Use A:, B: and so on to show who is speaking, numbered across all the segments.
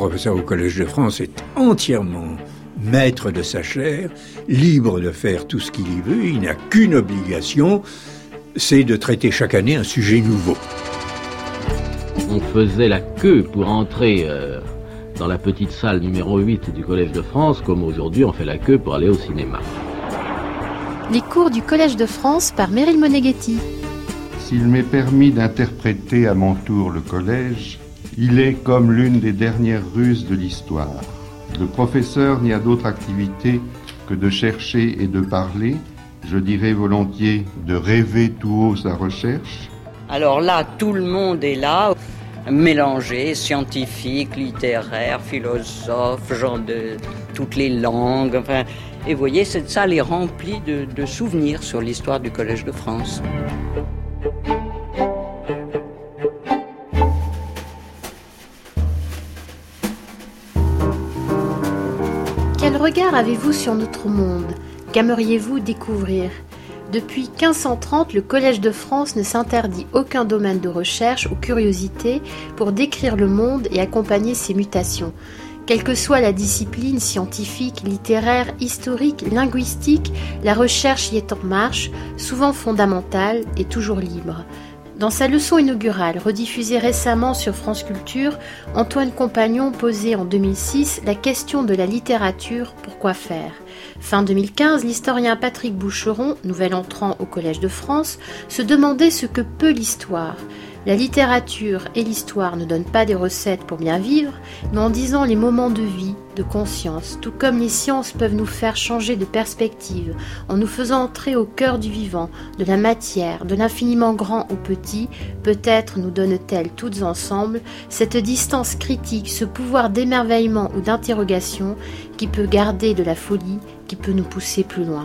A: professeur au Collège de France est entièrement maître de sa chaire, libre de faire tout ce qu'il y veut. Il n'a qu'une obligation, c'est de traiter chaque année un sujet nouveau.
B: On faisait la queue pour entrer dans la petite salle numéro 8 du Collège de France, comme aujourd'hui on fait la queue pour aller au cinéma.
C: Les cours du Collège de France par Meryl Moneghetti.
D: S'il m'est permis d'interpréter à mon tour le collège, il est comme l'une des dernières ruses de l'histoire. Le professeur n'y a d'autre activité que de chercher et de parler, je dirais volontiers de rêver tout haut sa recherche.
E: Alors là, tout le monde est là, mélangé, scientifique, littéraire, philosophe, gens de toutes les langues. Enfin, et vous voyez, cette salle est remplie de souvenirs sur l'histoire du Collège de France.
C: Quel regard avez-vous sur notre monde ? Qu'aimeriez-vous découvrir ? Depuis 1530, le Collège de France ne s'interdit aucun domaine de recherche ou curiosité pour décrire le monde et accompagner ses mutations. Quelle que soit la discipline scientifique, littéraire, historique, linguistique, la recherche y est en marche, souvent fondamentale et toujours libre. Dans sa leçon inaugurale, rediffusée récemment sur France Culture, Antoine Compagnon posait en 2006 la question de la littérature, pourquoi faire ? Fin 2015, l'historien Patrick Boucheron, nouvel entrant au Collège de France, se demandait ce que peut l'histoire. La littérature et l'histoire ne donnent pas des recettes pour bien vivre, mais en disant les moments de vie, de conscience, tout comme les sciences peuvent nous faire changer de perspective, en nous faisant entrer au cœur du vivant, de la matière, de l'infiniment grand au petit, peut-être nous donnent-elles toutes ensemble cette distance critique, ce pouvoir d'émerveillement ou d'interrogation qui peut garder de la folie, qui peut nous pousser plus loin.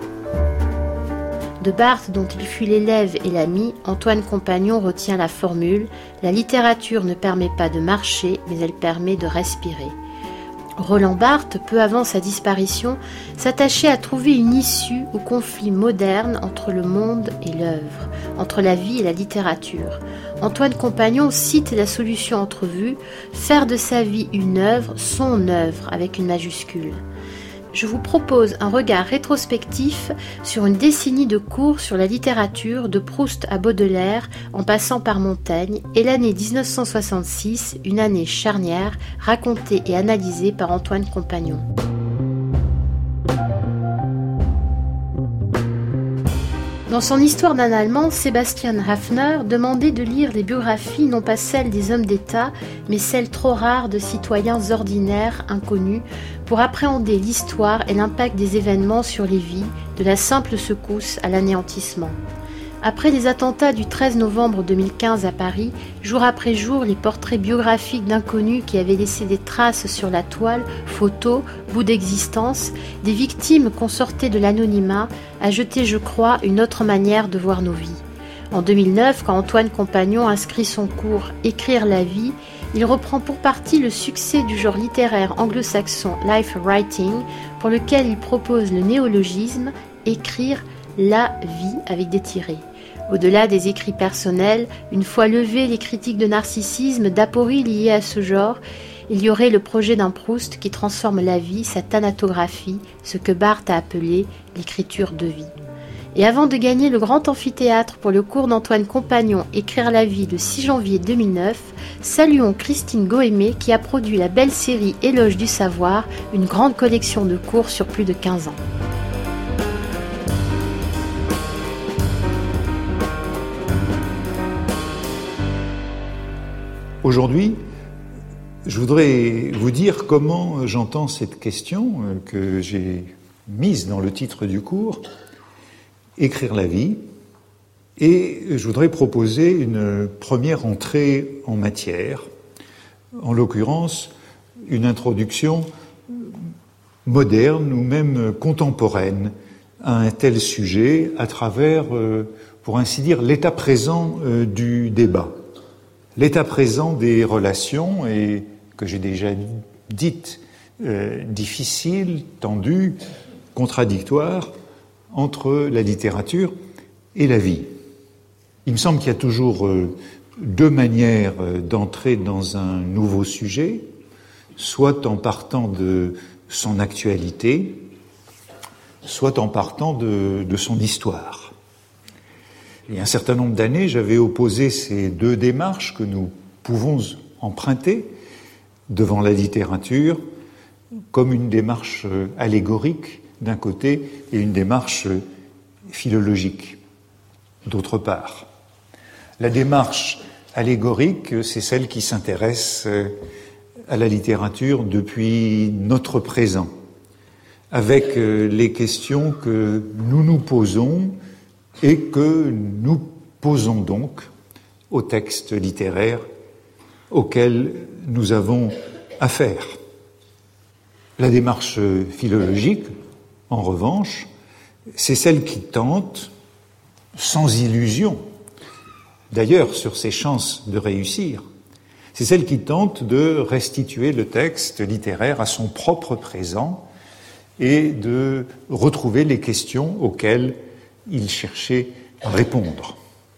C: De Barthes, dont il fut l'élève et l'ami, Antoine Compagnon retient la formule « La littérature ne permet pas de marcher, mais elle permet de respirer ». Roland Barthes, peu avant sa disparition, s'attachait à trouver une issue au conflit moderne entre le monde et l'œuvre, entre la vie et la littérature. Antoine Compagnon cite la solution entrevue « Faire de sa vie une œuvre, son œuvre » avec une majuscule. Je vous propose un regard rétrospectif sur une décennie de cours sur la littérature de Proust à Baudelaire en passant par Montaigne et l'année 1966, une année charnière racontée et analysée par Antoine Compagnon. Dans son Histoire d'un Allemand, Sebastian Haffner demandait de lire les biographies non pas celles des hommes d'État, mais celles trop rares de citoyens ordinaires, inconnus, pour appréhender l'histoire et l'impact des événements sur les vies, de la simple secousse à l'anéantissement. Après les attentats du 13 novembre 2015 à Paris, jour après jour, les portraits biographiques d'inconnus qui avaient laissé des traces sur la toile, photos, bouts d'existence, des victimes qu'on sortait de l'anonymat, a jeté, je crois, une autre manière de voir nos vies. En 2009, quand Antoine Compagnon inscrit son cours « Écrire la vie », il reprend pour partie le succès du genre littéraire anglo-saxon « life writing », pour lequel il propose le néologisme « écrire la vie » avec des tirets. Au-delà des écrits personnels, une fois levées les critiques de narcissisme, d'aporie liées à ce genre, il y aurait le projet d'un Proust qui transforme la vie, sa thanatographie, ce que Barthes a appelé l'écriture de vie. Et avant de gagner le grand amphithéâtre pour le cours d'Antoine Compagnon Écrire la vie le 6 janvier 2009, saluons Christine Goémé qui a produit la belle série Éloge du savoir, une grande collection de cours sur plus de 15 ans.
F: Aujourd'hui, je voudrais vous dire comment j'entends cette question que j'ai mise dans le titre du cours, Écrire la vie, et je voudrais proposer une première entrée en matière, en l'occurrence une introduction moderne ou même contemporaine à un tel sujet à travers, pour ainsi dire, l'état présent du débat. L'état présent des relations, et que j'ai déjà dites, difficiles, tendues, contradictoires, entre la littérature et la vie. Il me semble qu'il y a toujours deux manières d'entrer dans un nouveau sujet. soit en partant de son actualité, soit en partant de son histoire. Il y a un certain nombre d'années, j'avais opposé ces deux démarches que nous pouvons emprunter devant la littérature comme une démarche allégorique d'un côté et une démarche philologique d'autre part. La démarche allégorique, c'est celle qui s'intéresse à la littérature depuis notre présent, avec les questions que nous nous posons et que nous posons donc aux textes littéraires auxquels nous avons affaire. La démarche philologique, en revanche, c'est celle qui tente, sans illusion, d'ailleurs sur ses chances de réussir, c'est celle qui tente de restituer le texte littéraire à son propre présent et de retrouver les questions auxquelles il cherchait à répondre.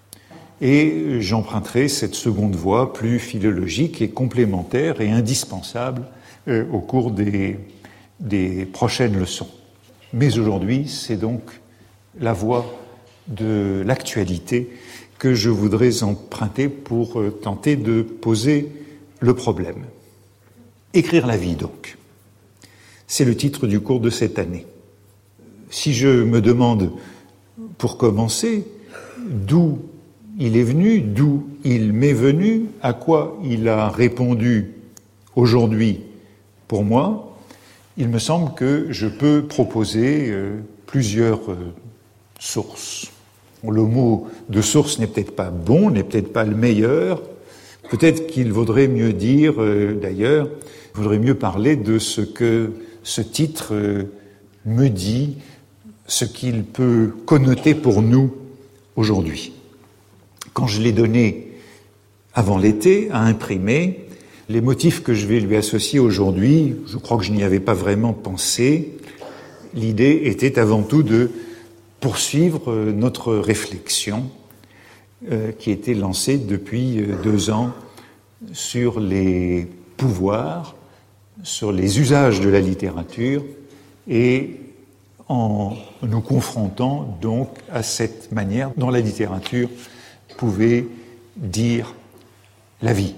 F: Et j'emprunterai cette seconde voie plus philologique et complémentaire et indispensable au cours des prochaines leçons. Mais aujourd'hui, c'est donc la voie de l'actualité que je voudrais emprunter pour tenter de poser le problème. Écrire la vie, donc. C'est le titre du cours de cette année. Si je me demande, pour commencer, d'où il est venu, d'où il m'est venu, à quoi il a répondu aujourd'hui pour moi, il me semble que je peux proposer plusieurs sources. Le mot de source n'est peut-être pas bon, n'est peut-être pas le meilleur. Peut-être qu'il vaudrait mieux dire, d'ailleurs, il vaudrait mieux parler de ce que ce titre me dit, ce qu'il peut connoter pour nous aujourd'hui. Quand je l'ai donné avant l'été à imprimer, les motifs que je vais lui associer aujourd'hui, je crois que je n'y avais pas vraiment pensé. L'idée était avant tout de poursuivre notre réflexion qui était lancée depuis 2 ans sur les pouvoirs, sur les usages de la littérature et en nous confrontant donc à cette manière dont la littérature pouvait dire la vie.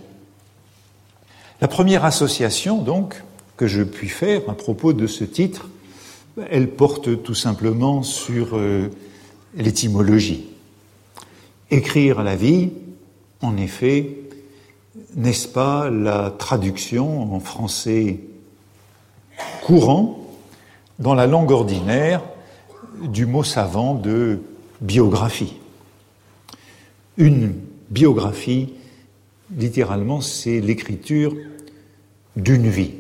F: La première association donc que je puis faire à propos de ce titre, elle porte tout simplement sur l'étymologie. Écrire la vie, en effet, n'est-ce pas la traduction en français courant, dans la langue ordinaire, du mot savant de biographie. Une biographie, littéralement, c'est l'écriture d'une vie.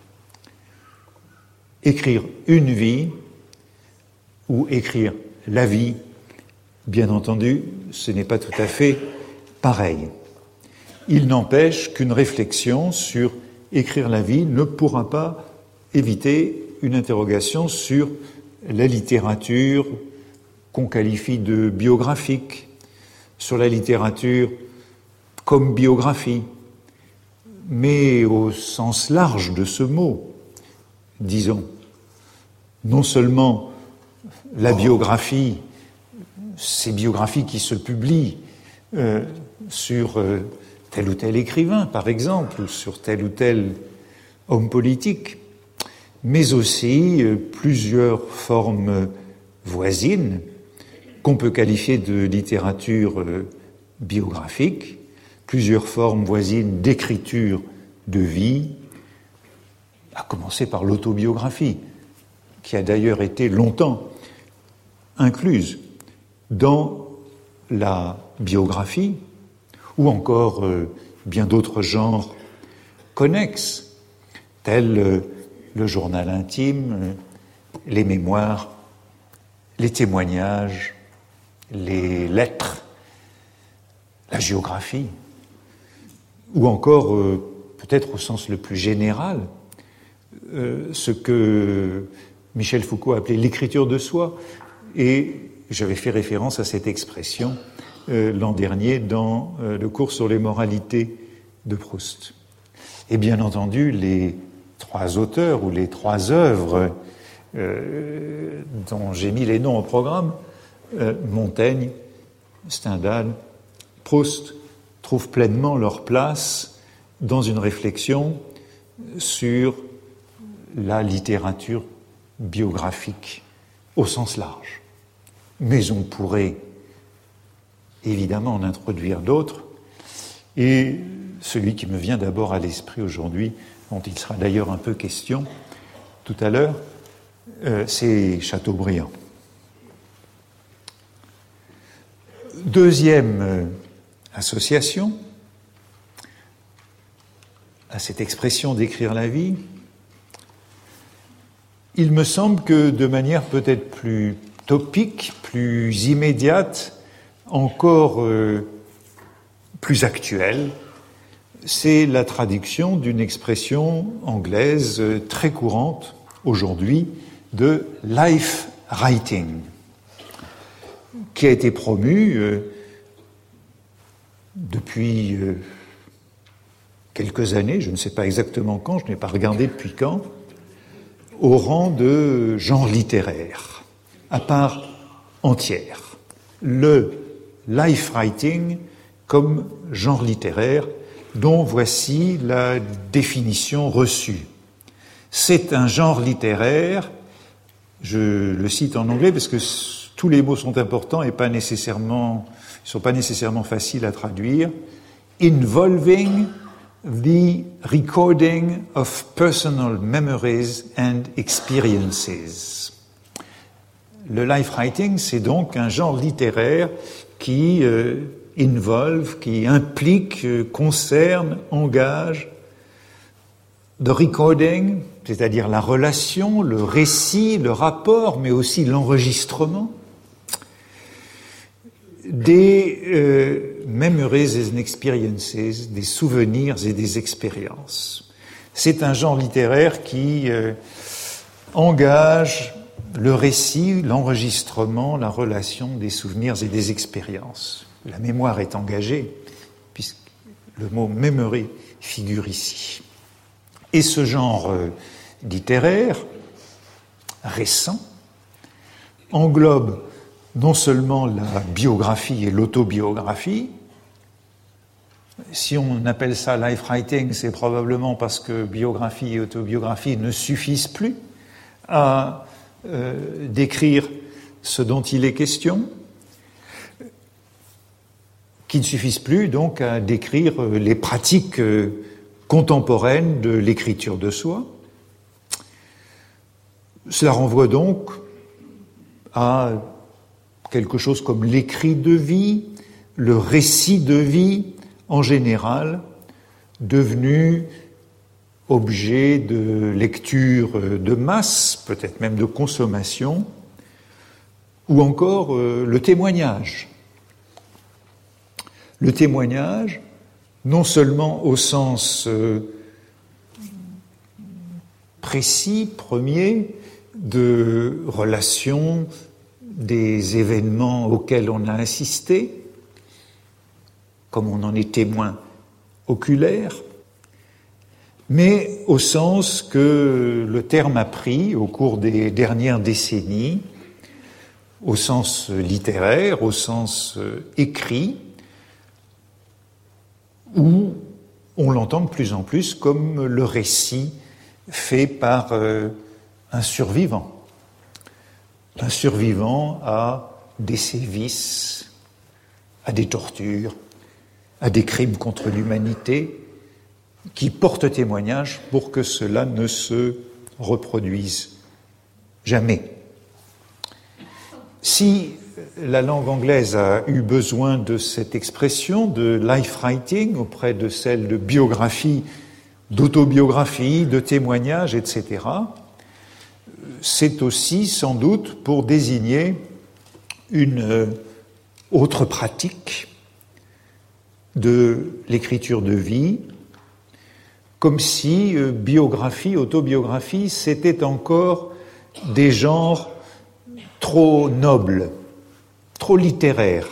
F: Écrire une vie ou écrire la vie, bien entendu, ce n'est pas tout à fait pareil. Il n'empêche qu'une réflexion sur écrire la vie ne pourra pas éviter une interrogation sur la littérature qu'on qualifie de biographique, sur la littérature comme biographie, mais au sens large de ce mot, disons. Non seulement la biographie, ces biographies qui se publient sur tel ou tel écrivain, par exemple, ou sur tel ou tel homme politique, mais aussi plusieurs formes voisines qu'on peut qualifier de littérature biographique, plusieurs formes voisines d'écriture de vie, à commencer par l'autobiographie, qui a d'ailleurs été longtemps incluse dans la biographie, ou encore bien d'autres genres connexes, tels le journal intime, les mémoires, les témoignages, les lettres, la géographie, ou encore, peut-être au sens le plus général, ce que Michel Foucault appelait l'écriture de soi, et j'avais fait référence à cette expression l'an dernier dans le cours sur les moralités de Proust. Et bien entendu, les trois auteurs ou les trois œuvres dont j'ai mis les noms au programme, Montaigne, Stendhal, Proust, trouvent pleinement leur place dans une réflexion sur la littérature biographique au sens large. Mais on pourrait évidemment en introduire d'autres, et celui qui me vient d'abord à l'esprit aujourd'hui, dont il sera d'ailleurs un peu question tout à l'heure, c'est Chateaubriand. Deuxième association à cette expression d'écrire la vie, il me semble que de manière peut-être plus topique, plus immédiate, encore plus actuelle, c'est la traduction d'une expression anglaise très courante aujourd'hui de life writing, qui a été promue depuis quelques années, je ne sais pas exactement quand, je n'ai pas regardé depuis quand, au rang de genre littéraire, à part entière. Le life writing comme genre littéraire, dont voici la définition reçue. C'est un genre littéraire, je le cite en anglais parce que tous les mots sont importants et ne sont pas nécessairement faciles à traduire, involving the recording of personal memories and experiences. Le life writing, c'est donc un genre littéraire qui qui implique, concerne, engage the recording, c'est-à-dire la relation, le récit, le rapport, mais aussi l'enregistrement des memories and experiences, des souvenirs et des expériences. C'est un genre littéraire qui engage le récit, l'enregistrement, la relation des souvenirs et des expériences. La mémoire est engagée, puisque le mot « memory » figure ici. Et ce genre littéraire, récent, englobe non seulement la biographie et l'autobiographie. Si on appelle ça life writing, c'est probablement parce que biographie et autobiographie ne suffisent plus à décrire ce dont il est question, qui ne suffisent plus donc à décrire les pratiques contemporaines de l'écriture de soi. Cela renvoie donc à quelque chose comme l'écrit de vie, le récit de vie en général, devenu objet de lecture de masse, peut-être même de consommation, ou encore le témoignage. Le témoignage, non seulement au sens précis, premier, de relation des événements auxquels on a assisté, comme on en est témoin oculaire, mais au sens que le terme a pris au cours des dernières décennies, au sens littéraire, au sens écrit, où on l'entend de plus en plus comme le récit fait par un survivant à des sévices, à des tortures, à des crimes contre l'humanité, qui porte témoignage pour que cela ne se reproduise jamais. Si la langue anglaise a eu besoin de cette expression de life writing auprès de celle de biographie, d'autobiographie, de témoignage, etc., c'est aussi sans doute pour désigner une autre pratique de l'écriture de vie, comme si biographie, autobiographie, c'était encore des genres trop nobles, trop littéraires,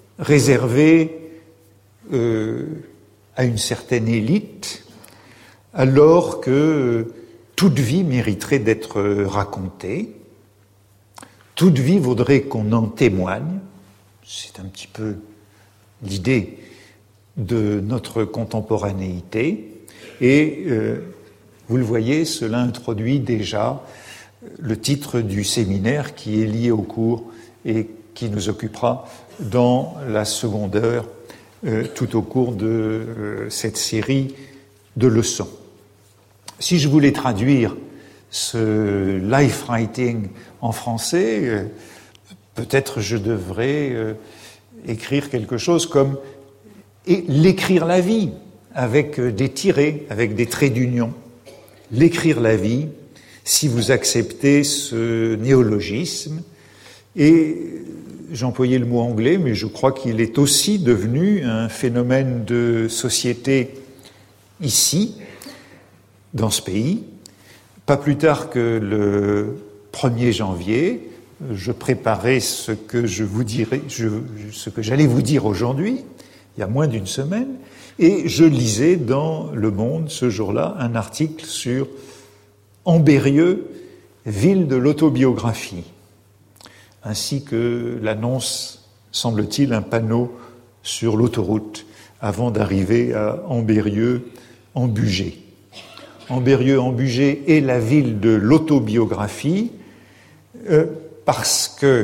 F: réservés à une certaine élite, alors que toute vie mériterait d'être racontée, toute vie vaudrait qu'on en témoigne. C'est un petit peu l'idée de notre contemporanéité. Et vous le voyez, cela introduit déjà le titre du séminaire qui est lié au cours et qui nous occupera dans la seconde heure tout au cours de cette série de leçons. Si je voulais traduire ce life writing en français, peut-être je devrais écrire quelque chose comme l'écrire la vie, avec des tirets, avec des traits d'union. L'écrire la vie, si vous acceptez ce néologisme. Et j'employais le mot anglais, mais je crois qu'il est aussi devenu un phénomène de société ici, dans ce pays. Pas plus tard que le 1er janvier, je préparais ce que j'allais vous dire aujourd'hui, il y a moins d'une semaine, et je lisais dans Le Monde, ce jour-là, un article sur Ambérieu, ville de l'autobiographie, ainsi que l'annonce, semble-t-il, un panneau sur l'autoroute avant d'arriver à Ambérieu-en-Bugey. Ambérieu-en-Bugey est la ville de l'autobiographie parce que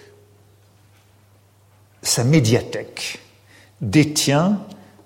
F: sa médiathèque détient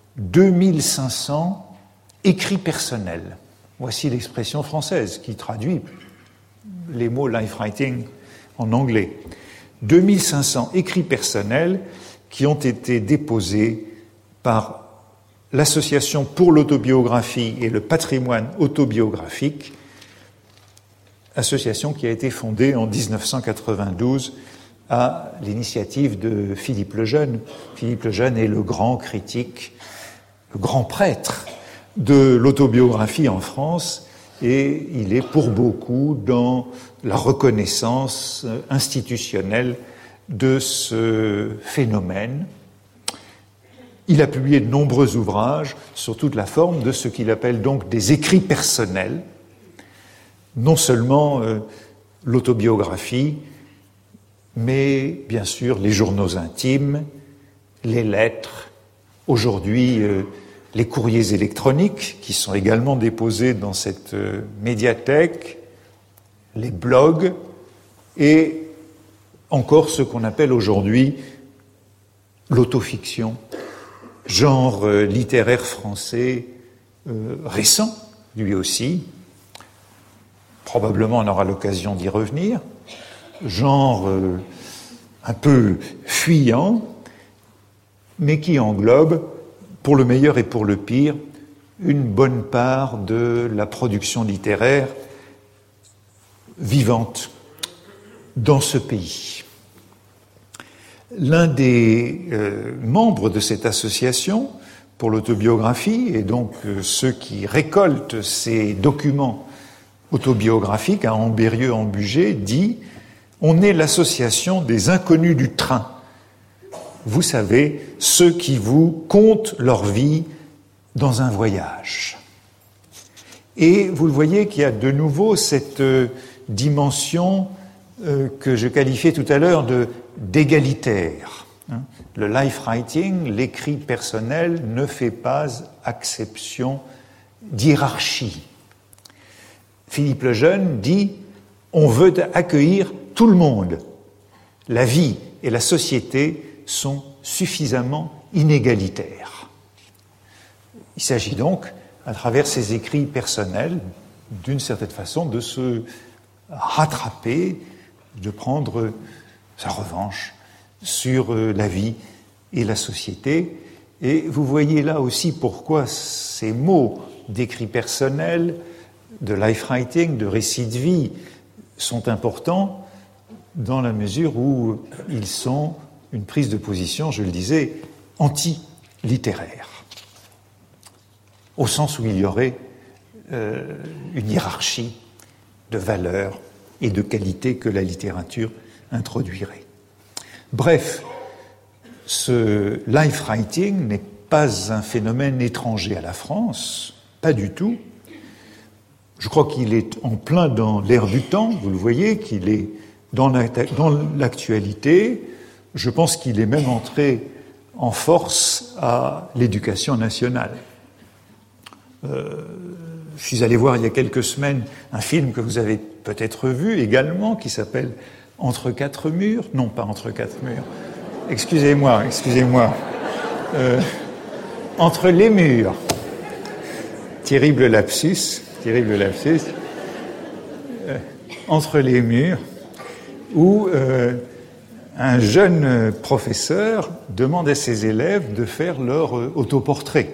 F: 2500 écrits personnels. Voici l'expression française qui traduit les mots life writing en anglais. 2500 écrits personnels qui ont été déposés par l'Association pour l'autobiographie et le patrimoine autobiographique, association qui a été fondée en 1992 à l'initiative de Philippe Lejeune. Philippe Lejeune est le grand critique, le grand prêtre de l'autobiographie en France, et il est pour beaucoup dans la reconnaissance institutionnelle de ce phénomène. Il a publié de nombreux ouvrages sur toute la forme de ce qu'il appelle donc des écrits personnels, non seulement l'autobiographie, mais bien sûr les journaux intimes, les lettres, aujourd'hui les courriers électroniques qui sont également déposés dans cette médiathèque, les blogs et encore ce qu'on appelle aujourd'hui l'autofiction, genre littéraire français récent, lui aussi. Probablement on aura l'occasion d'y revenir. Genre un peu fuyant, mais qui englobe, pour le meilleur et pour le pire, une bonne part de la production littéraire vivante dans ce pays. L'un des membres de cette association pour l'autobiographie, et donc ceux qui récoltent ces documents autobiographiques à Ambérieu-en-Bugey, dit « On est l'association des inconnus du train. Vous savez, ceux qui vous content leur vie dans un voyage. » Et vous le voyez qu'il y a de nouveau cette dimension que je qualifiais tout à l'heure d'égalitaire. Le life writing, l'écrit personnel, ne fait pas acception d'hiérarchie. Philippe Lejeune dit « On veut accueillir tout le monde. La vie et la société sont suffisamment inégalitaires. » Il s'agit donc, à travers ces écrits personnels, d'une certaine façon, de se rattraper, de prendre sa revanche sur la vie et la société. Et vous voyez là aussi pourquoi ces mots d'écrits personnels, de life writing, de récit de vie, sont importants dans la mesure où ils sont une prise de position, je le disais, anti-littéraire. Au sens où il y aurait une hiérarchie de valeurs et de qualités que la littérature introduirait. Bref, ce life writing n'est pas un phénomène étranger à la France, pas du tout. Je crois qu'il est en plein dans l'air du temps, vous le voyez, qu'il est dans l'actualité. Je pense qu'il est même entré en force à l'éducation nationale. Je suis allé voir il y a quelques semaines un film que vous avez peut-être vu également, qui s'appelle « Entre quatre murs ». Non, pas « Entre quatre murs ». Excusez-moi. Entre les murs. Terrible lapsus. Entre les murs, où un jeune professeur demande à ses élèves de faire leur autoportrait.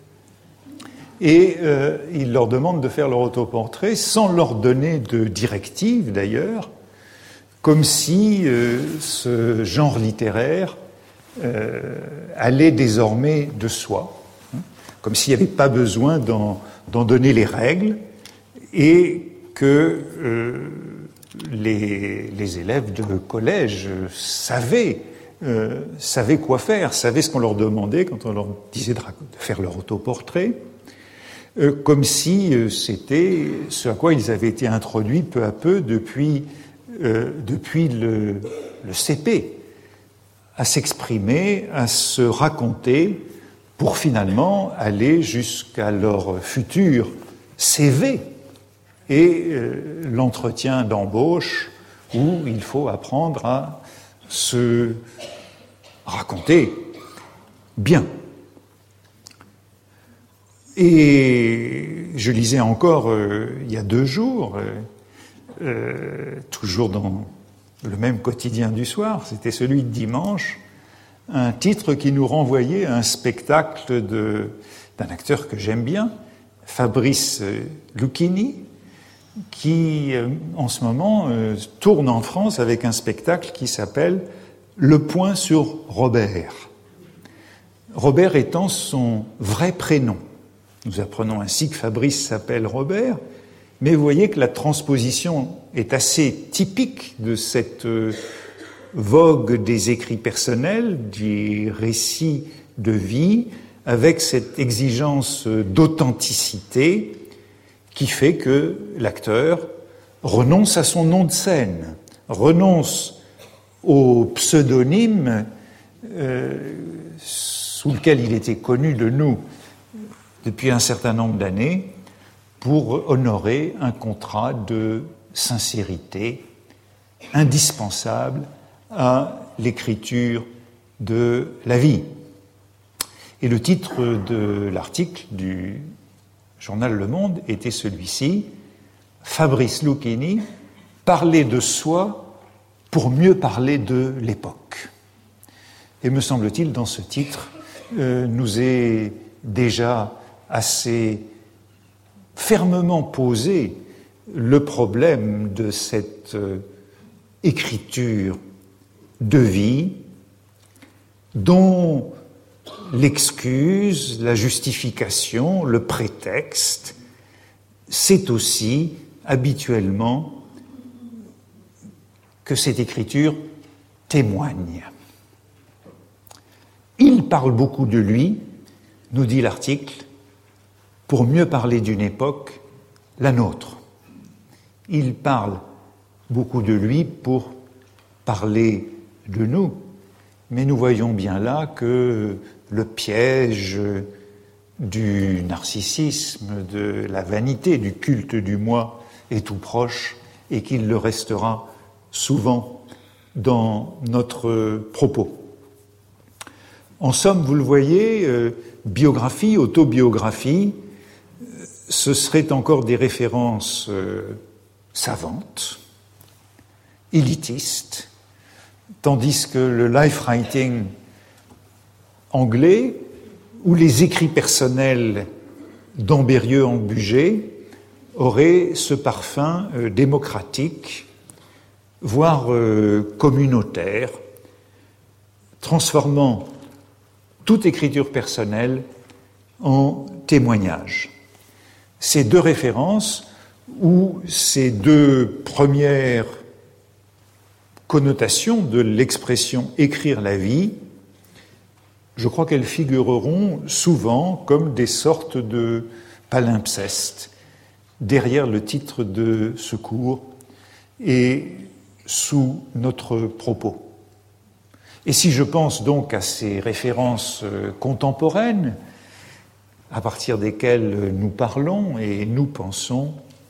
F: Et il leur demande de faire leur autoportrait sans leur donner de directive d'ailleurs, comme si ce genre littéraire allait désormais de soi, comme s'il n'y avait pas besoin d'en donner les règles, et que les élèves de collège savaient quoi faire, savaient ce qu'on leur demandait quand on leur disait de faire leur autoportrait, comme si c'était ce à quoi ils avaient été introduits peu à peu depuis le CP, à s'exprimer, à se raconter, pour finalement aller jusqu'à leur futur CV et l'entretien d'embauche où il faut apprendre à se raconter bien. Et je lisais encore il y a 2 jours, toujours dans le même quotidien du soir, c'était celui de dimanche, un titre qui nous renvoyait à un spectacle d'un acteur que j'aime bien, Fabrice Lucchini, qui en ce moment tourne en France avec un spectacle qui s'appelle « Le point sur Robert ». Robert étant son vrai prénom. Nous apprenons ainsi que Fabrice s'appelle Robert, mais vous voyez que la transposition est assez typique de cette vogue des écrits personnels, des récits de vie, avec cette exigence d'authenticité qui fait que l'acteur renonce à son nom de scène, renonce au pseudonyme sous lequel il était connu de nous depuis un certain nombre d'années, pour honorer un contrat de sincérité indispensable à l'écriture de la vie. Et le titre de l'article du journal Le Monde était celui-ci, « Fabrice Lucchini, parler de soi pour mieux parler de l'époque ». Et me semble-t-il, dans ce titre, nous est déjà assez fermement posé le problème de cette écriture de vie dont l'excuse, la justification, le prétexte, c'est aussi habituellement que cette écriture témoigne. Il parle beaucoup de lui, nous dit l'article, pour mieux parler d'une époque, la nôtre. Il parle beaucoup de lui pour parler de nous, mais nous voyons bien là que le piège du narcissisme, de la vanité, du culte du moi est tout proche et qu'il le restera souvent dans notre propos. En somme, vous le voyez, biographie, autobiographie, ce seraient encore des références savantes, élitistes, tandis que le life writing anglais, ou les écrits personnels d'Ambérieux en Bugey, auraient ce parfum démocratique, voire communautaire, transformant toute écriture personnelle en témoignage. Ces 2 références, ou ces 2 premières connotations de l'expression « écrire la vie », je crois qu'elles figureront souvent comme des sortes de palimpsestes derrière le titre de ce cours et sous notre propos. Et si je pense donc à ces références contemporaines, à partir desquelles nous parlons et nous pensons,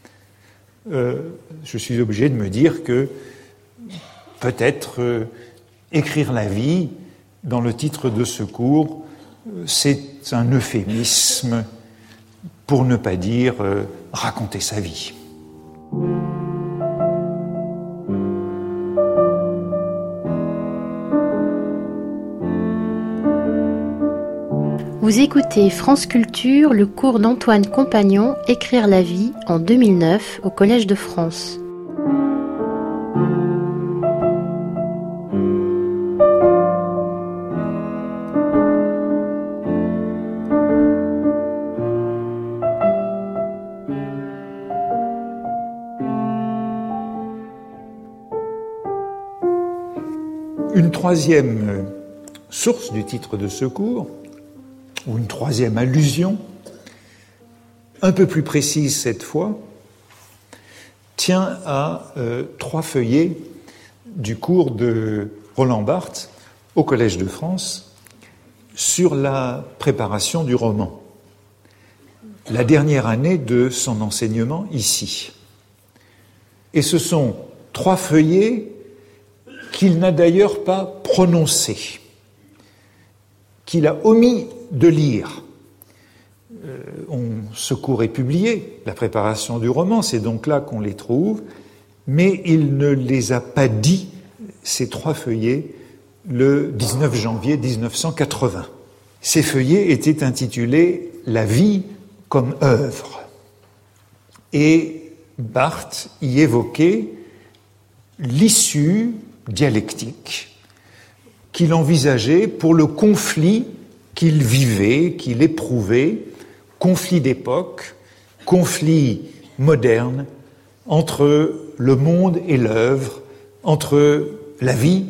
F: je suis obligé de me dire que peut-être écrire la vie dans le titre de ce cours, c'est un euphémisme pour ne pas dire raconter sa vie.
C: Vous écoutez France Culture, le cours d'Antoine Compagnon, Écrire la vie, en 2009, au Collège de France.
F: Une troisième source du titre de ce cours, ou une troisième allusion, un peu plus précise cette fois, tient à 3 feuillets du cours de Roland Barthes au Collège de France sur la préparation du roman, la dernière année de son enseignement ici. Et ce sont 3 feuillets qu'il n'a d'ailleurs pas prononcés, qu'il a omis de lire. Ce cours est publié, la préparation du roman, c'est donc là qu'on les trouve, mais il ne les a pas dit, ces 3 feuillets, le 19 janvier 1980. Ces feuillets étaient intitulés « La vie comme œuvre ». Et Barthes y évoquait l'issue dialectique qu'il envisageait pour le conflit qu'il vivait, qu'il éprouvait, conflit d'époque, conflit moderne, entre le monde et l'œuvre, entre la vie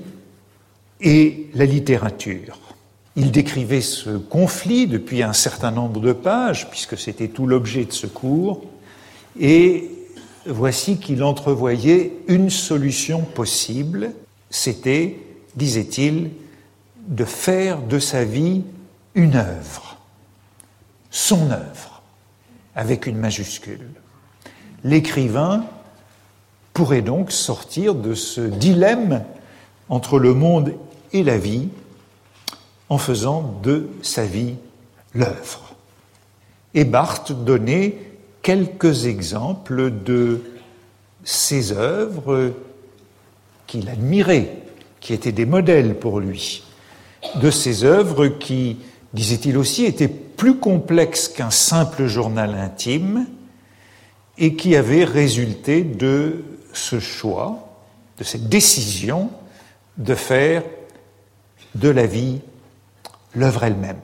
F: et la littérature. Il décrivait ce conflit depuis un certain nombre de pages, puisque c'était tout l'objet de ce cours, et voici qu'il entrevoyait une solution possible, c'était, disait-il, de faire de sa vie une œuvre, son œuvre, avec une majuscule. L'écrivain pourrait donc sortir de ce dilemme entre le monde et la vie en faisant de sa vie l'œuvre. Et Barthes donnait quelques exemples de ces œuvres qu'il admirait, qui étaient des modèles pour lui, de ces œuvres qui, disait-il aussi, étaient plus complexes qu'un simple journal intime et qui avaient résulté de ce choix, de cette décision de faire de la vie l'œuvre elle-même.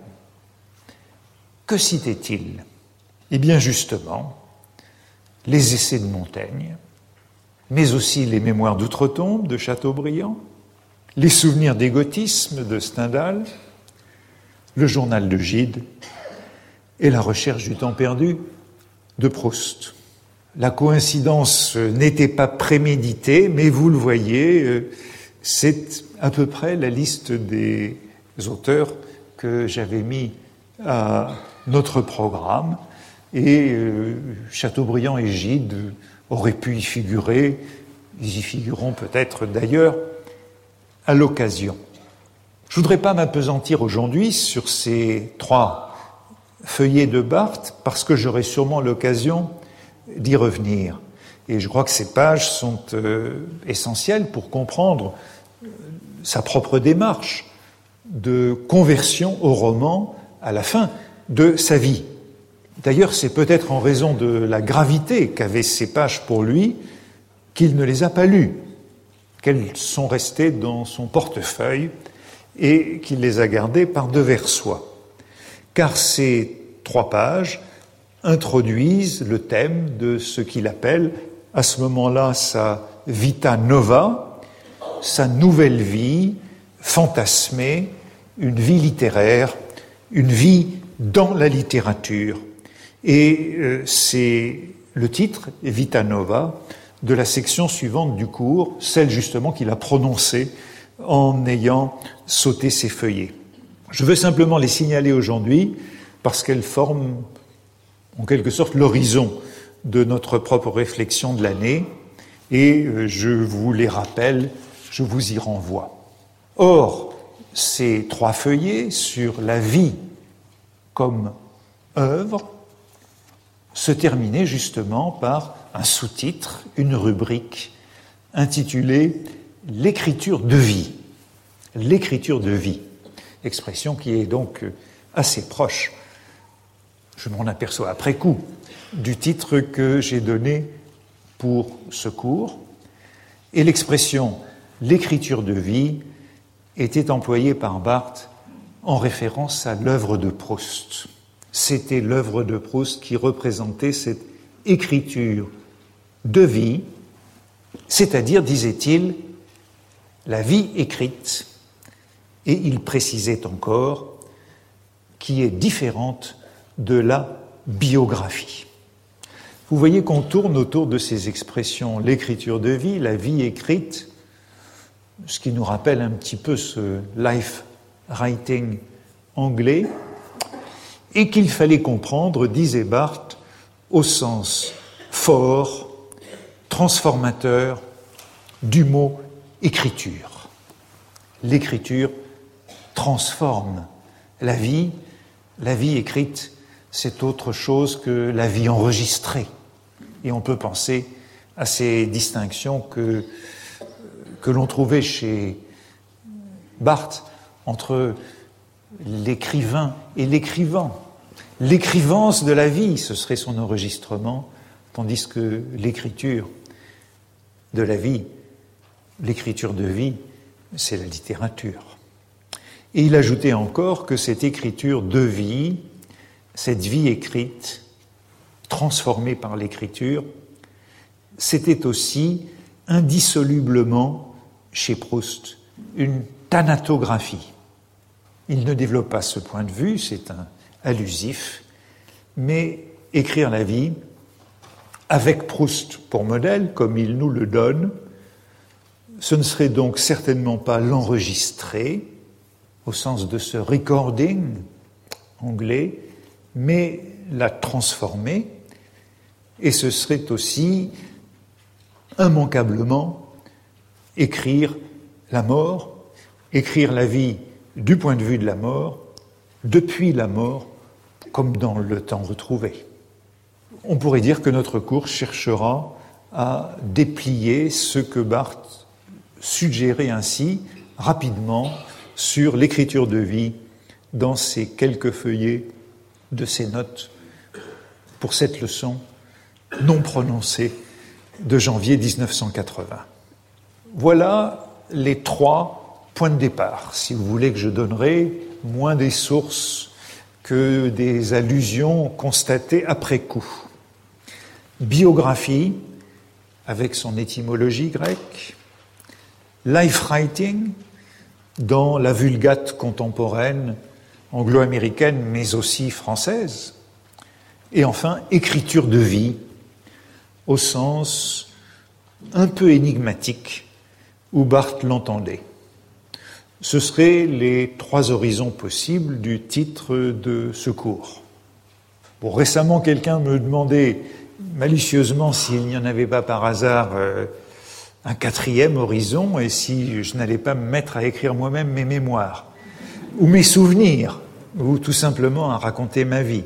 F: Que citait-il ? Eh bien justement, les essais de Montaigne, mais aussi les mémoires d'outre-tombe de Chateaubriand, les souvenirs d'égotisme de Stendhal, le journal de Gide et la recherche du temps perdu de Proust. La coïncidence n'était pas préméditée, mais vous le voyez, c'est à peu près la liste des auteurs que j'avais mis à notre programme. Et Chateaubriand et Gide auraient pu y figurer, ils y figureront peut-être d'ailleurs à l'occasion. Je ne voudrais pas m'appesantir aujourd'hui sur ces 3 feuillets de Barthes, parce que j'aurai sûrement l'occasion d'y revenir. Et je crois que ces pages sont essentielles pour comprendre sa propre démarche de conversion au roman à la fin de sa vie. D'ailleurs, c'est peut-être en raison de la gravité qu'avaient ces pages pour lui qu'il ne les a pas lues, qu'elles sont restées dans son portefeuille et qu'il les a gardées par devers soi. Car ces 3 pages introduisent le thème de ce qu'il appelle à ce moment-là sa vita nova, sa nouvelle vie fantasmée, une vie littéraire, une vie dans la littérature. Et ces le titre, Vita Nova, de la section suivante du cours, celle justement qu'il a prononcée en ayant sauté ses feuillets. Je veux simplement les signaler aujourd'hui parce qu'elles forment en quelque sorte l'horizon de notre propre réflexion de l'année et je vous les rappelle, je vous y renvoie. Or, ces 3 feuillets sur la vie comme œuvre se terminaient justement par un sous-titre, une rubrique intitulée « L'écriture de vie ». L'écriture de vie, expression qui est donc assez proche, je m'en aperçois après coup, du titre que j'ai donné pour ce cours. Et l'expression « l'écriture de vie » était employée par Barthes en référence à l'œuvre de Proust. C'était l'œuvre de Proust qui représentait cette écriture de vie, c'est-à-dire, disait-il, la vie écrite, et il précisait encore, qui est différente de la biographie. Vous voyez qu'on tourne autour de ces expressions, l'écriture de vie, la vie écrite, ce qui nous rappelle un petit peu ce life writing anglais, et qu'il fallait comprendre, disait Barthes, au sens fort, transformateur du mot écriture. L'écriture transforme la vie écrite, c'est autre chose que la vie enregistrée. Et on peut penser à ces distinctions que l'on trouvait chez Barthes entre l'écrivain et l'écrivant. L'écrivance de la vie, ce serait son enregistrement, tandis que l'écriture de la vie, l'écriture de vie, c'est la littérature. Et il ajoutait encore que cette écriture de vie, cette vie écrite, transformée par l'écriture, c'était aussi indissolublement, chez Proust, une thanatographie. Il ne développe pas ce point de vue, c'est un allusif, mais écrire la vie, avec Proust pour modèle, comme il nous le donne, ce ne serait donc certainement pas l'enregistrer, au sens de ce recording anglais, mais la transformer, et ce serait aussi immanquablement écrire la mort, écrire la vie du point de vue de la mort, depuis la mort, comme dans le temps retrouvé. On pourrait dire que notre cours cherchera à déplier ce que Barthes suggérait ainsi, rapidement, sur l'écriture de vie dans ces quelques feuillets de ses notes pour cette leçon non prononcée de janvier 1980. Voilà les 3 points de départ, si vous voulez, que je donnerai, moins des sources que des allusions constatées après coup. Biographie, avec son étymologie grecque, life writing, dans la Vulgate contemporaine anglo-américaine, mais aussi française, et enfin, écriture de vie, au sens un peu énigmatique où Barthes l'entendait. Ce seraient les 3 horizons possibles du titre de ce cours. Bon, récemment, quelqu'un me demandait malicieusement s'il n'y en avait pas par hasard un 4e horizon et si je n'allais pas me mettre à écrire moi-même mes mémoires, ou mes souvenirs, ou tout simplement à raconter ma vie.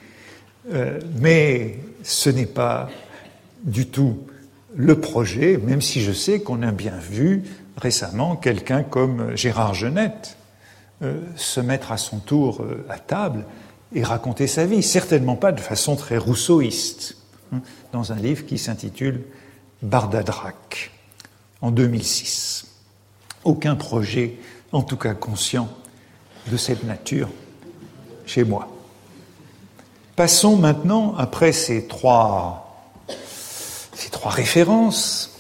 F: Mais ce n'est pas du tout le projet, même si je sais qu'on a bien vu récemment quelqu'un comme Gérard Genette se mettre à son tour à table et raconter sa vie, certainement pas de façon très rousseauiste, dans un livre qui s'intitule Bardadrac, en 2006. Aucun projet, en tout cas conscient, de cette nature chez moi. Passons maintenant, après ces trois références,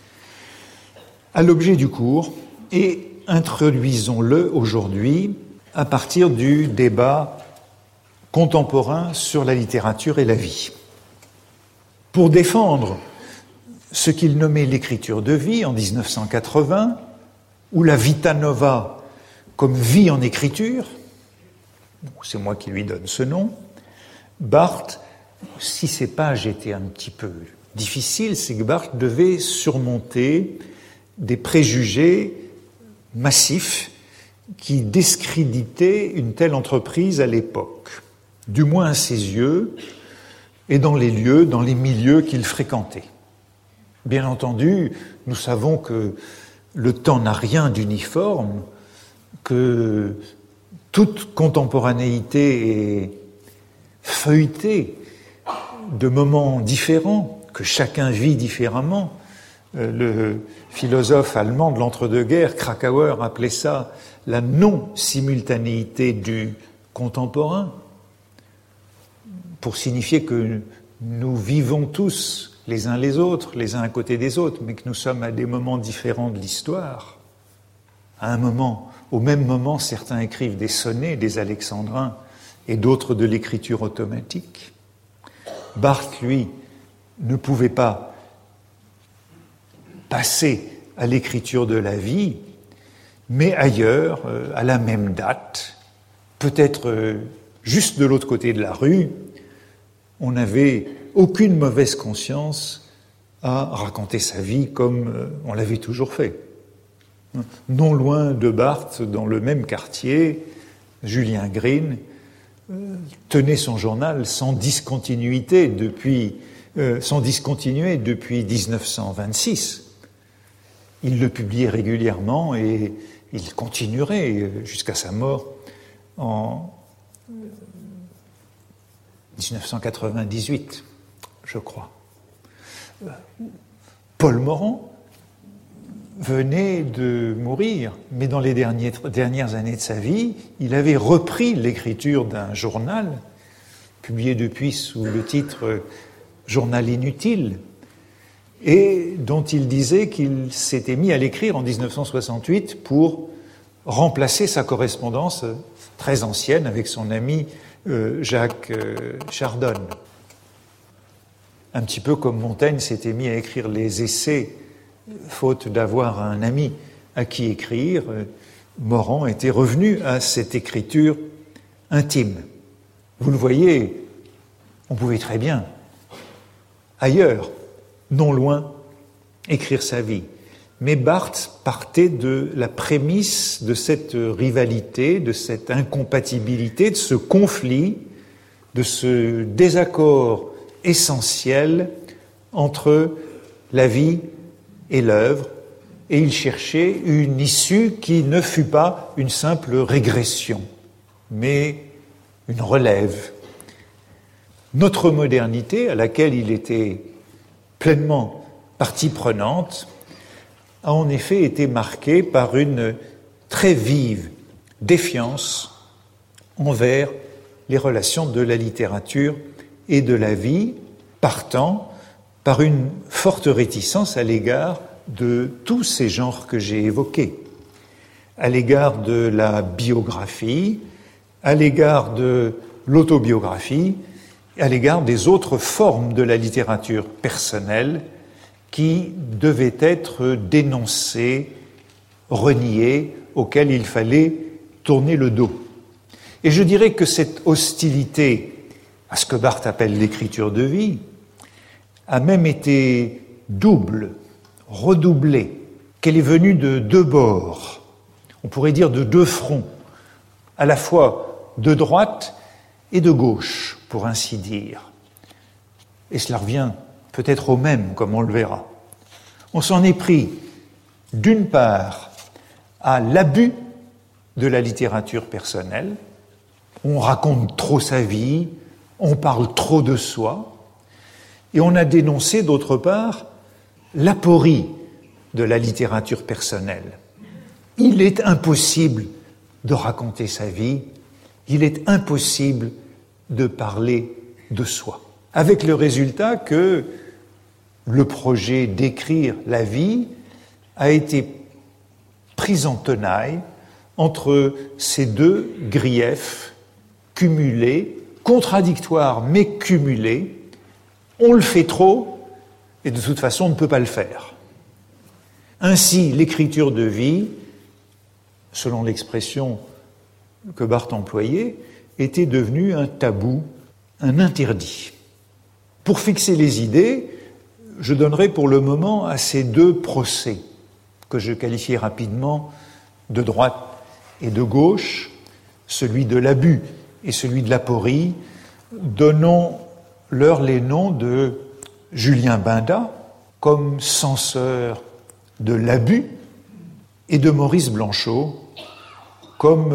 F: à l'objet du cours et introduisons-le aujourd'hui à partir du débat contemporain sur la littérature et la vie. pour défendre ce qu'il nommait l'écriture de vie en 1980, ou la Vita Nova comme vie en écriture, c'est moi qui lui donne ce nom, Barthes, si ces pages étaient un petit peu difficiles, c'est que Barthes devait surmonter des préjugés massifs qui discréditaient une telle entreprise à l'époque, du moins à ses yeux, et dans les lieux, dans les milieux qu'il fréquentait. Bien entendu, nous savons que le temps n'a rien d'uniforme, que toute contemporanéité est feuilletée de moments différents, que chacun vit différemment. Le philosophe allemand de l'entre-deux-guerres, Krakauer, appelait ça la non-simultanéité du contemporain, pour signifier que nous vivons tous les uns les autres, les uns à côté des autres, mais que nous sommes à des moments différents de l'histoire. À un moment, au même moment, certains écrivent des sonnets, des alexandrins, et d'autres de l'écriture automatique. Barthes, lui, ne pouvait pas passer à l'écriture de la vie, mais ailleurs, à la même date, peut-être juste de l'autre côté de la rue, on n'avait aucune mauvaise conscience à raconter sa vie comme on l'avait toujours fait. Non loin de Barthes, dans le même quartier, Julien Green tenait son journal sans discontinuer depuis 1926. Il le publiait régulièrement et il continuerait jusqu'à sa mort en 1998, je crois. Paul Morand venait de mourir, mais dans les dernières années de sa vie, il avait repris l'écriture d'un journal, publié depuis sous le titre « Journal inutile », et dont il disait qu'il s'était mis à l'écrire en 1968 pour remplacer sa correspondance très ancienne avec son ami Jacques Chardonne. Un petit peu comme Montaigne s'était mis à écrire les essais, faute d'avoir un ami à qui écrire, Morand était revenu à cette écriture intime. Vous le voyez, on pouvait très bien, ailleurs, non loin, écrire sa vie. Mais Barthes partait de la prémisse de cette rivalité, de cette incompatibilité, de ce conflit, de ce désaccord essentiel entre la vie et l'œuvre, et il cherchait une issue qui ne fût pas une simple régression, mais une relève. Notre modernité, à laquelle il était pleinement partie prenante, a en effet été marquée par une très vive défiance envers les relations de la littérature et de la vie, partant par une forte réticence à l'égard de tous ces genres que j'ai évoqués, à l'égard de la biographie, à l'égard de l'autobiographie, à l'égard des autres formes de la littérature personnelle qui devaient être dénoncées, reniées, auxquelles il fallait tourner le dos. Et je dirais que cette hostilité à ce que Barthes appelle l'écriture de vie a même été double, redoublée, qu'elle est venue de deux bords, on pourrait dire de deux fronts, à la fois de droite et de gauche, pour ainsi dire. Et cela revient peut-être au même, comme on le verra. On s'en est pris, d'une part, à l'abus de la littérature personnelle. On raconte trop sa vie, on parle trop de soi, et on a dénoncé, d'autre part, l'aporie de la littérature personnelle. Il est impossible de raconter sa vie, il est impossible de parler de soi. Avec le résultat que le projet d'écrire la vie a été pris en tenaille entre ces deux griefs cumulés, contradictoires mais cumulés, on le fait trop, et de toute façon, on ne peut pas le faire. Ainsi, l'écriture de vie, selon l'expression que Barthes employait, était devenue un tabou, un interdit. Pour fixer les idées, je donnerai pour le moment à ces deux procès, que je qualifie rapidement de droite et de gauche, celui de l'abus et celui de l'aporie, donnons-leur les noms de Julien Binda, comme censeur de l'abus, et de Maurice Blanchot, comme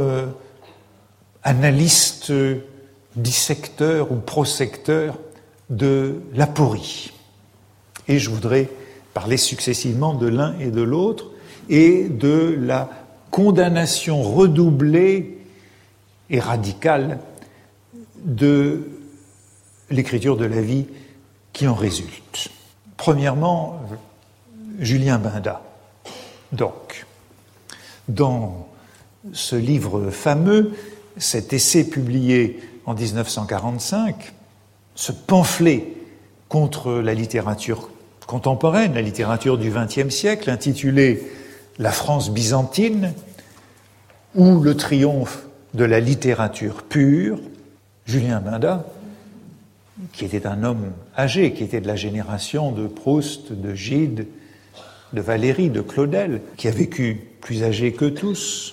F: analyste, dissecteur ou prosecteur de l'aporie. Et je voudrais parler successivement de l'un et de l'autre, et de la condamnation redoublée et radicale de l'écriture de la vie qui en résulte. Premièrement, Julien Binda. Donc, dans ce livre fameux, cet essai publié en 1945, ce pamphlet contre la littérature contemporaine, la littérature du XXe siècle, intitulé « La France byzantine » ou « Le triomphe de la littérature pure », Julien Binda, qui était un homme âgé, qui était de la génération de Proust, de Gide, de Valéry, de Claudel, qui a vécu plus âgé que tous,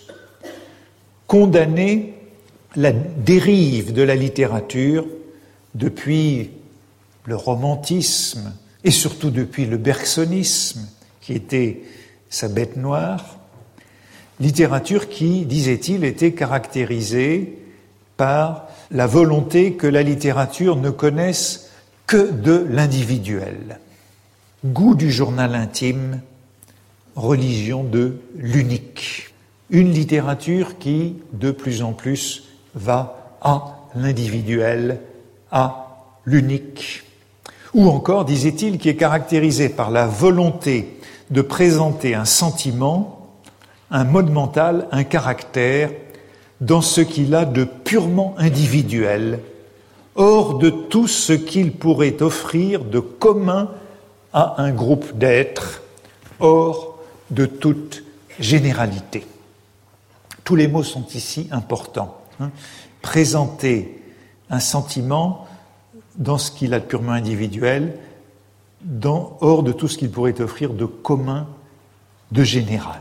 F: condamnait la dérive de la littérature depuis le romantisme et surtout depuis le bergsonisme, qui était sa bête noire, littérature qui, disait-il, était caractérisée par la volonté que la littérature ne connaisse que de l'individuel. Goût du journal intime, religion de l'unique. Une littérature qui, de plus en plus, va à l'individuel, à l'unique. Ou encore, disait-il, qui est caractérisée par la volonté de présenter un sentiment, un mode mental, un caractère, dans ce qu'il a de purement individuel, hors de tout ce qu'il pourrait offrir de commun à un groupe d'êtres, hors de toute généralité. Tous les mots sont ici importants. Présenter un sentiment dans ce qu'il a de purement individuel, hors de tout ce qu'il pourrait offrir de commun, de général.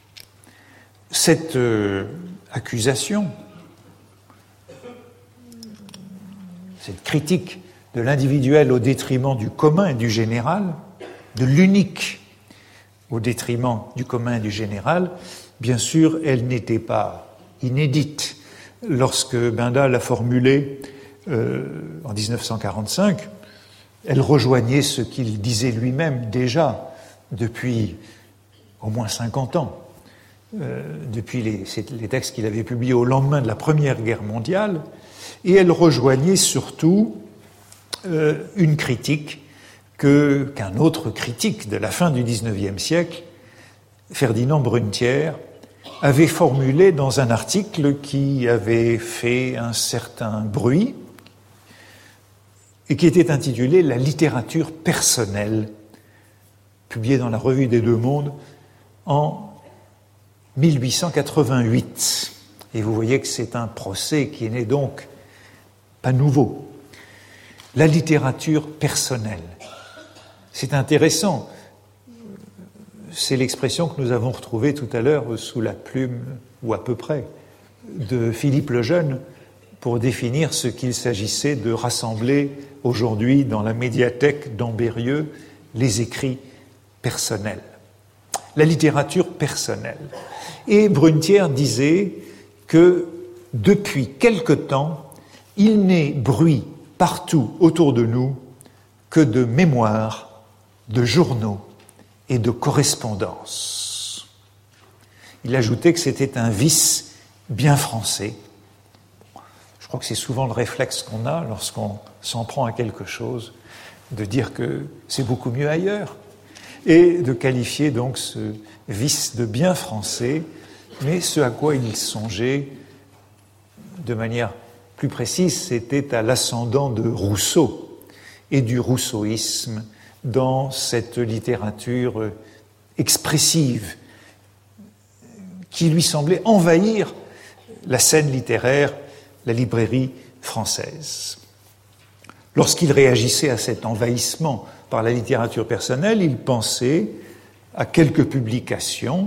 F: Cette accusation, cette critique de l'individuel au détriment du commun et du général, de l'unique au détriment du commun et du général, bien sûr, elle n'était pas inédite. Lorsque Binda l'a formulée en 1945, elle rejoignait ce qu'il disait lui-même déjà depuis au moins 50 ans, depuis les textes qu'il avait publiés au lendemain de la Première Guerre mondiale, et elle rejoignait surtout une critique qu'un autre critique de la fin du XIXe siècle, Ferdinand Brunetière, avait formulé dans un article qui avait fait un certain bruit et qui était intitulé « La littérature personnelle », publié dans la Revue des Deux Mondes en 1888. Et vous voyez que c'est un procès qui n'est donc pas nouveau. La littérature personnelle. C'est intéressant. C'est l'expression que nous avons retrouvée tout à l'heure sous la plume, ou à peu près, de Philippe Lejeune pour définir ce qu'il s'agissait de rassembler aujourd'hui dans la médiathèque d'Ambérieu, les écrits personnels. La littérature personnelle. Et Brunetière disait que depuis quelque temps, il n'est bruit partout autour de nous que de mémoires, de journaux et de correspondances. Il ajoutait que c'était un vice bien français. Je crois que c'est souvent le réflexe qu'on a lorsqu'on s'en prend à quelque chose, de dire que c'est beaucoup mieux ailleurs, et de qualifier donc ce vice de bien français, mais ce à quoi il songeait de manière plus précise, c'était à l'ascendant de Rousseau, et du rousseauisme dans cette littérature expressive qui lui semblait envahir la scène littéraire, la librairie française. Lorsqu'il réagissait à cet envahissement par la littérature personnelle, il pensait à quelques publications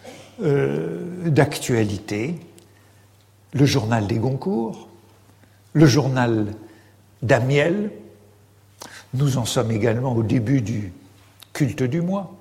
F: d'actualité, le journal des Goncourt, le journal d'Amiel. Nous en sommes également au début du culte du moi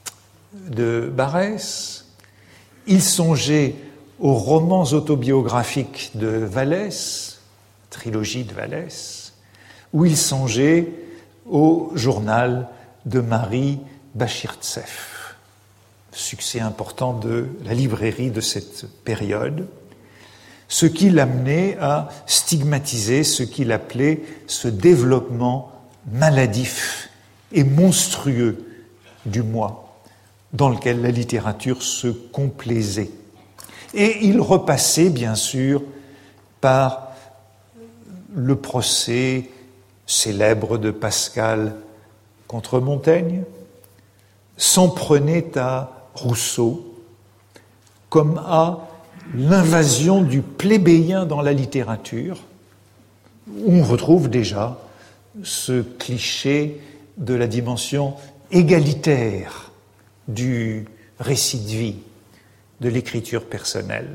F: de Barrès. Il songeait aux romans autobiographiques de Vallès, trilogie de Vallès, où il songeait au journal de Marie Bachirtseff, succès important de la librairie de cette période, ce qui l'amenait à stigmatiser ce qu'il appelait ce développement maladif et monstrueux du moi, dans lequel la littérature se complaisait. Et il repassait, bien sûr, par le procès célèbre de Pascal contre Montaigne, s'en prenait à Rousseau comme à l'invasion du plébéien dans la littérature, où on retrouve déjà ce cliché de la dimension égalitaire du récit de vie, de l'écriture personnelle.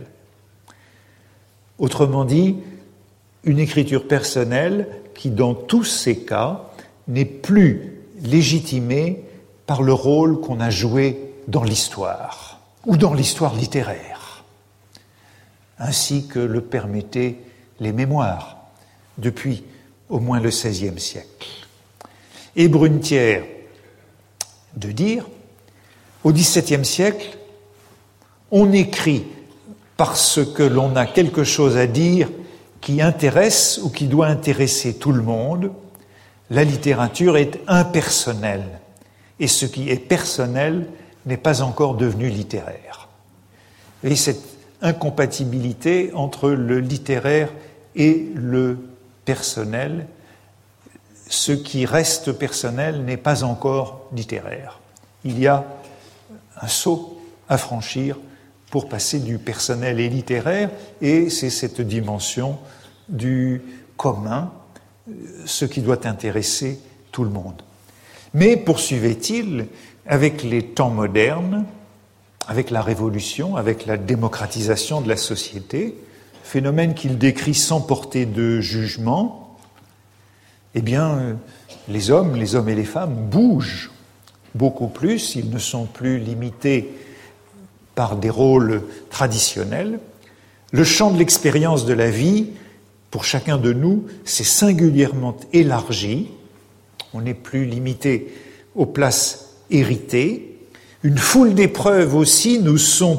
F: Autrement dit, une écriture personnelle qui, dans tous ces cas, n'est plus légitimée par le rôle qu'on a joué dans l'histoire, ou dans l'histoire littéraire, ainsi que le permettaient les mémoires, depuis au moins le XVIe siècle. Et Brunetière de dire, au XVIIe siècle, on écrit parce que l'on a quelque chose à dire qui intéresse ou qui doit intéresser tout le monde. La littérature est impersonnelle, et ce qui est personnel n'est pas encore devenu littéraire. Et cette incompatibilité entre le littéraire et le personnel, ce qui reste personnel n'est pas encore littéraire. Il y a un saut à franchir pour passer du personnel et littéraire, et c'est cette dimension du commun, ce qui doit intéresser tout le monde. Mais, poursuivait-il, avec les temps modernes, avec la Révolution, avec la démocratisation de la société, phénomène qu'il décrit sans porter de jugement, eh bien, les hommes et les femmes bougent beaucoup plus, ils ne sont plus limités par des rôles traditionnels. Le champ de l'expérience de la vie, pour chacun de nous, s'est singulièrement élargi. On n'est plus limité aux places héritées. Une foule d'épreuves aussi nous sont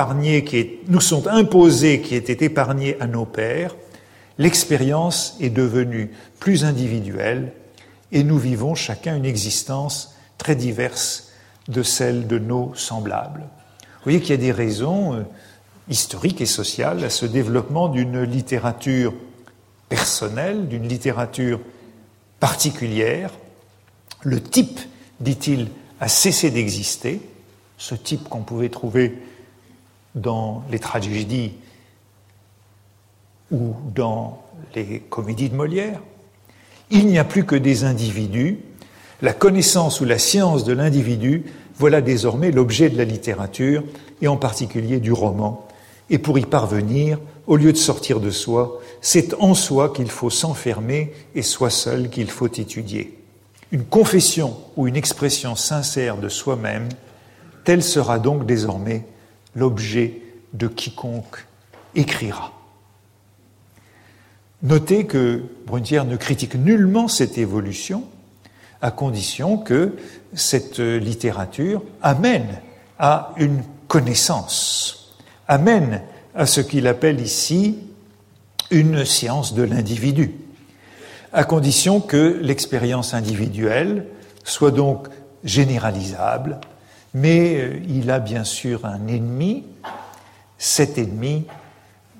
F: imposées, qui étaient épargnées à nos pères. L'expérience est devenue plus individuelle et nous vivons chacun une existence très diverse de celle de nos semblables. Vous voyez qu'il y a des raisons historiques et sociales à ce développement d'une littérature personnelle, d'une littérature particulière. Le type, dit-il, a cessé d'exister, ce type qu'on pouvait trouver dans les tragédies ou dans les comédies de Molière. Il n'y a plus que des individus. La connaissance ou la science de l'individu, voilà désormais l'objet de la littérature, et en particulier du roman. Et pour y parvenir, au lieu de sortir de soi, c'est en soi qu'il faut s'enfermer et soi seul qu'il faut étudier. Une confession ou une expression sincère de soi-même, tel sera donc désormais l'objet de quiconque écrira. Notez que Brunetière ne critique nullement cette évolution, à condition que cette littérature amène à une connaissance, amène à ce qu'il appelle ici une science de l'individu, à condition que l'expérience individuelle soit donc généralisable, mais il a bien sûr un ennemi. Cet ennemi,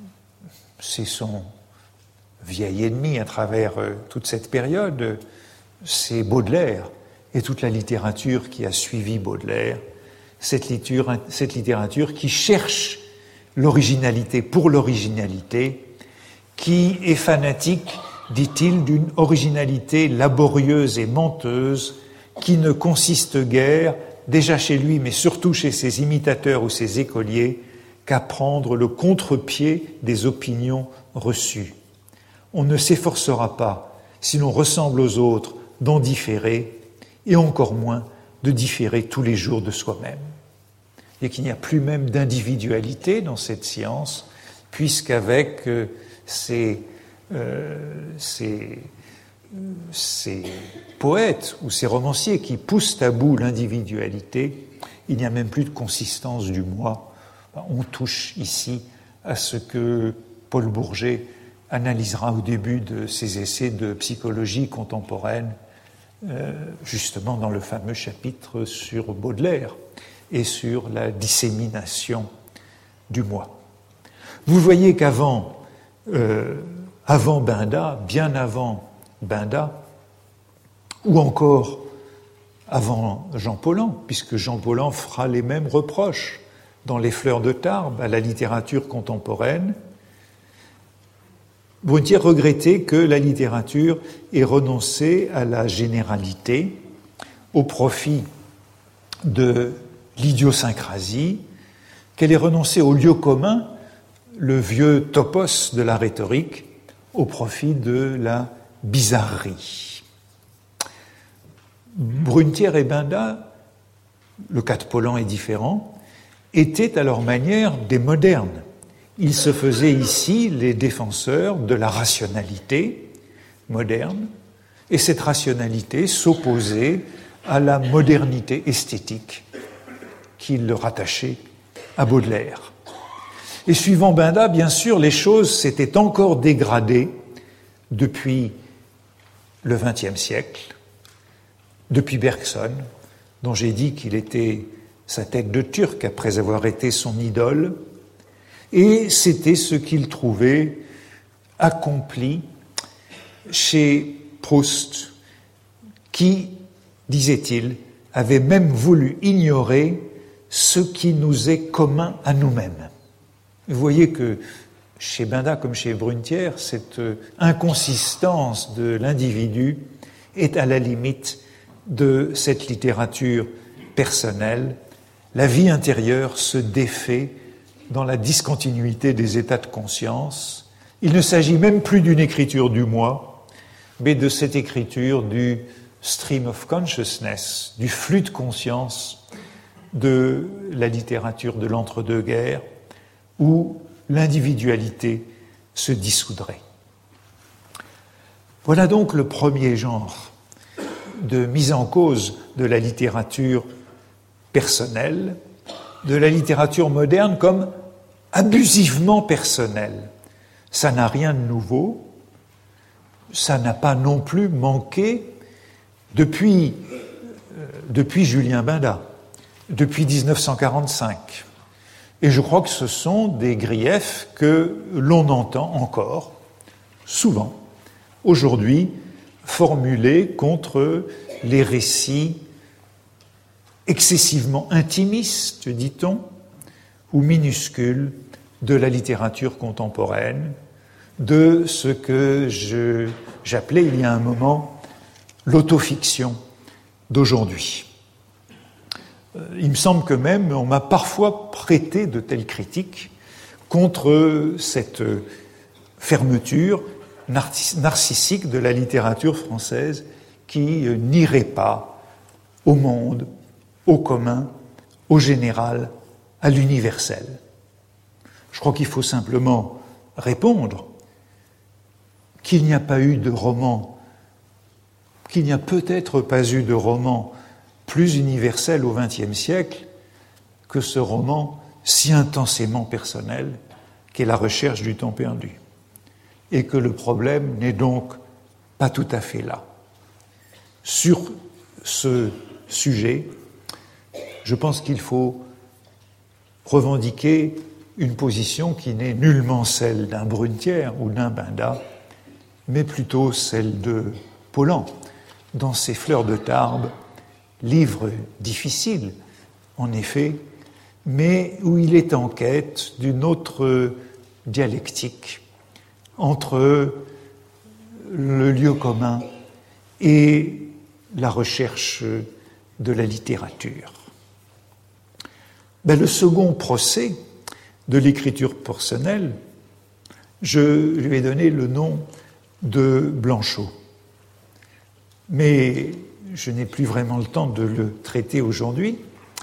F: c'est son vieil ennemi à travers toute cette période, c'est Baudelaire et toute la littérature qui a suivi Baudelaire, cette littérature qui cherche l'originalité pour l'originalité, qui est fanatique, dit-il, d'une originalité laborieuse et menteuse qui ne consiste guère, déjà chez lui, mais surtout chez ses imitateurs ou ses écoliers, qu'à prendre le contre-pied des opinions reçues. On ne s'efforcera pas, si l'on ressemble aux autres, d'en différer, et encore moins de différer tous les jours de soi-même. Et qu'il n'y a plus même d'individualité dans cette science, puisqu'avec ces poètes ou ces romanciers qui poussent à bout l'individualité, il n'y a même plus de consistance du moi. On touche ici à ce que Paul Bourget analysera au début de ses essais de psychologie contemporaine, justement dans le fameux chapitre sur Baudelaire et sur la dissémination du moi. Vous voyez qu'avant Benda, bien avant Benda, ou encore avant Jean Paulhan, puisque Jean Paulhan fera les mêmes reproches dans Les Fleurs de Tarbes à la littérature contemporaine, Brunetière regrettait que la littérature ait renoncé à la généralité au profit de l'idiosyncrasie, qu'elle ait renoncé au lieu commun, le vieux topos de la rhétorique, au profit de la bizarrerie. Brunetière et Benda, le cas de Paulhan est différent, étaient à leur manière des modernes. Ils se faisaient ici les défenseurs de la rationalité moderne, et cette rationalité s'opposait à la modernité esthétique qu'ils rattachaient à Baudelaire. Et suivant Benda, bien sûr, les choses s'étaient encore dégradées depuis le XXe siècle, depuis Bergson, dont j'ai dit qu'il était sa tête de Turc après avoir été son idole, et c'était ce qu'il trouvait accompli chez Proust, qui, disait-il, avait même voulu ignorer ce qui nous est commun à nous-mêmes. Vous voyez que chez Benda comme chez Brunetière, cette inconsistance de l'individu est à la limite de cette littérature personnelle. La vie intérieure se défait dans la discontinuité des états de conscience. Il ne s'agit même plus d'une écriture du moi, mais de cette écriture du stream of consciousness, du flux de conscience de la littérature de l'entre-deux-guerres, où l'individualité se dissoudrait. Voilà donc le premier genre de mise en cause de la littérature personnelle, de la littérature moderne comme abusivement personnelle. Ça n'a rien de nouveau, ça n'a pas non plus manqué depuis Julien Benda, depuis 1945. Et je crois que ce sont des griefs que l'on entend encore, souvent, aujourd'hui, formulés contre les récits excessivement intimistes, dit-on, ou minuscules de la littérature contemporaine, de ce que j'appelais il y a un moment l'autofiction d'aujourd'hui. Il me semble que même on m'a parfois prêté de telles critiques contre cette fermeture narcissique de la littérature française qui n'irait pas au monde, au commun, au général, à l'universel. Je crois qu'il faut simplement répondre qu'il n'y a pas eu de roman, qu'il n'y a peut-être pas eu de roman plus universel au XXe siècle que ce roman si intensément personnel qu'est La recherche du temps perdu. Et que le problème n'est donc pas tout à fait là. Sur ce sujet, je pense qu'il faut revendiquer une position qui n'est nullement celle d'un Brunetière ou d'un Benda, mais plutôt celle de Paulhan, dans ses fleurs de Tarbes, livre difficile, en effet, mais où il est en quête d'une autre dialectique entre le lieu commun et la recherche de la littérature. Le second procès de l'écriture personnelle, je lui ai donné le nom de Blanchot. Mais je n'ai plus vraiment le temps de le traiter aujourd'hui.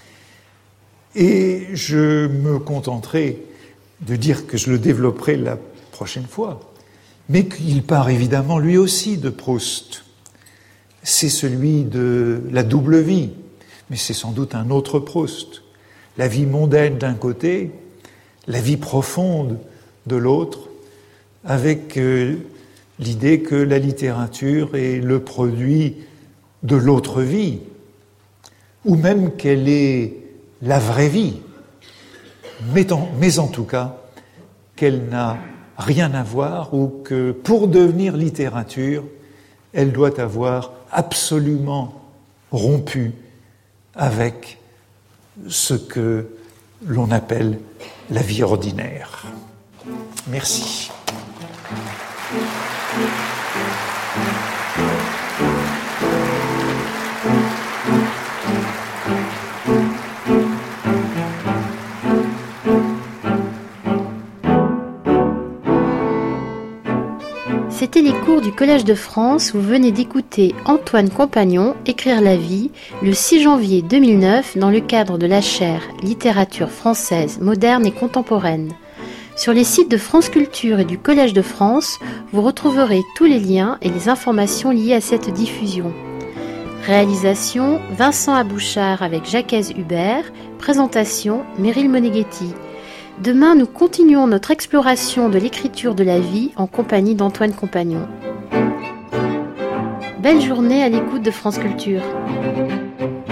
F: Et je me contenterai de dire que je le développerai la prochaine fois. Mais qu'il part évidemment lui aussi de Proust. C'est celui de la double vie, mais c'est sans doute un autre Proust. La vie mondaine d'un côté, la vie profonde de l'autre, avec l'idée que la littérature est le produit de l'autre vie, ou même qu'elle est la vraie vie, mais en tout cas qu'elle n'a rien à voir, ou que pour devenir littérature, elle doit avoir absolument rompu avec ce que l'on appelle la vie ordinaire. Merci.
C: C'était les cours du Collège de France où vous venez d'écouter Antoine Compagnon écrire la vie le 6 janvier 2009 dans le cadre de la chaire Littérature française moderne et contemporaine. Sur les sites de France Culture et du Collège de France, vous retrouverez tous les liens et les informations liées à cette diffusion. Réalisation Vincent Abouchard avec Jacques Hubert. Présentation Meryl Moneghetti. Demain, nous continuons notre exploration de l'écriture de la vie en compagnie d'Antoine Compagnon. Belle journée à l'écoute de France Culture.